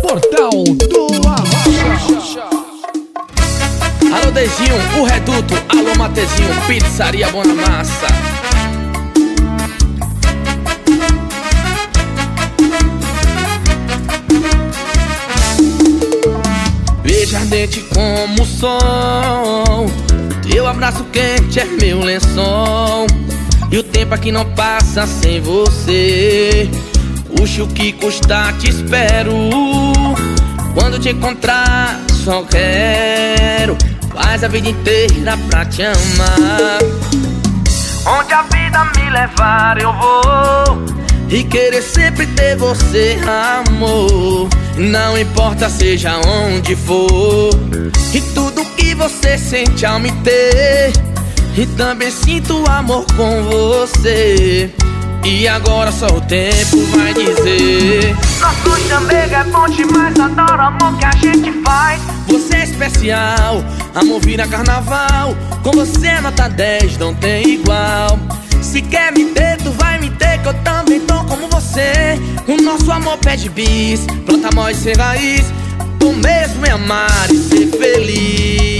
Portal do Arrocha. Alô Dejinho, o Reduto, alô Matezinho, Pizzaria Bonamassa. Veja ardente como o sol, teu abraço quente é meu lençol. E o tempo aqui não passa sem você. Puxa o que custar, te espero. Quando te encontrar, só quero faz a vida inteira pra te amar. Onde a vida me levar eu vou, e querer sempre ter você, amor. Não importa seja onde for, e tudo que você sente ao me ter. E também sinto amor com você. E agora só o tempo vai dizer. Nosso chamego é bom demais, adoro o amor que a gente faz. Você é especial, amor vira carnaval. Com você é nota 10, não tem igual. Se quer me ter, tu vai me ter, que eu também tô como você. O nosso amor pede bis, planta mó e ser raiz. Tu mesmo me amar e ser feliz.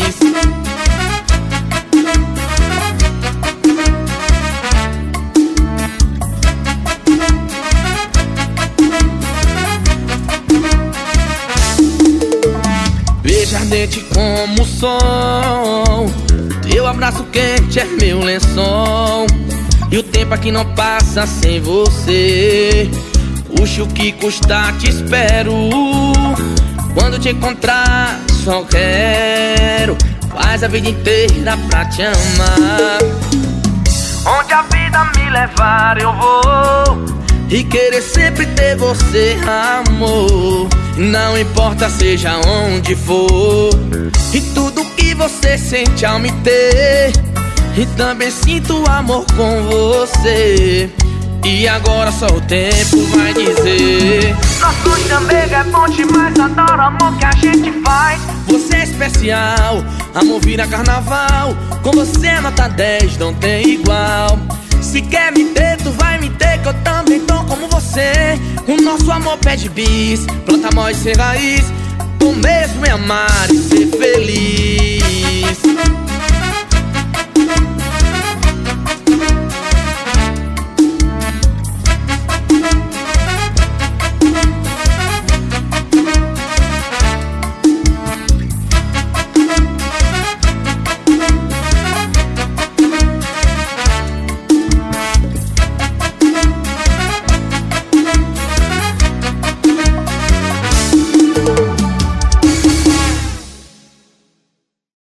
Veja ardente como o sol, teu abraço quente é meu lençol. E o tempo aqui não passa sem você. Puxa o que custar, te espero. Quando te encontrar, só quero faz a vida inteira pra te amar. Onde a vida me levar eu vou, e querer sempre ter você, amor. Não importa seja onde for, e tudo que você sente ao me ter. E também sinto amor com você. E agora só o tempo vai dizer. Nosso chamego é bom demais, adoro o amor que a gente faz. Você é especial, amor vira carnaval. Com você é nota 10, não tem igual. Se quer me ter, tu vai me ter, que eu também tô como você. O nosso amor pede bis, planta mó e ser raiz. Tu mesmo me amar e ser feliz.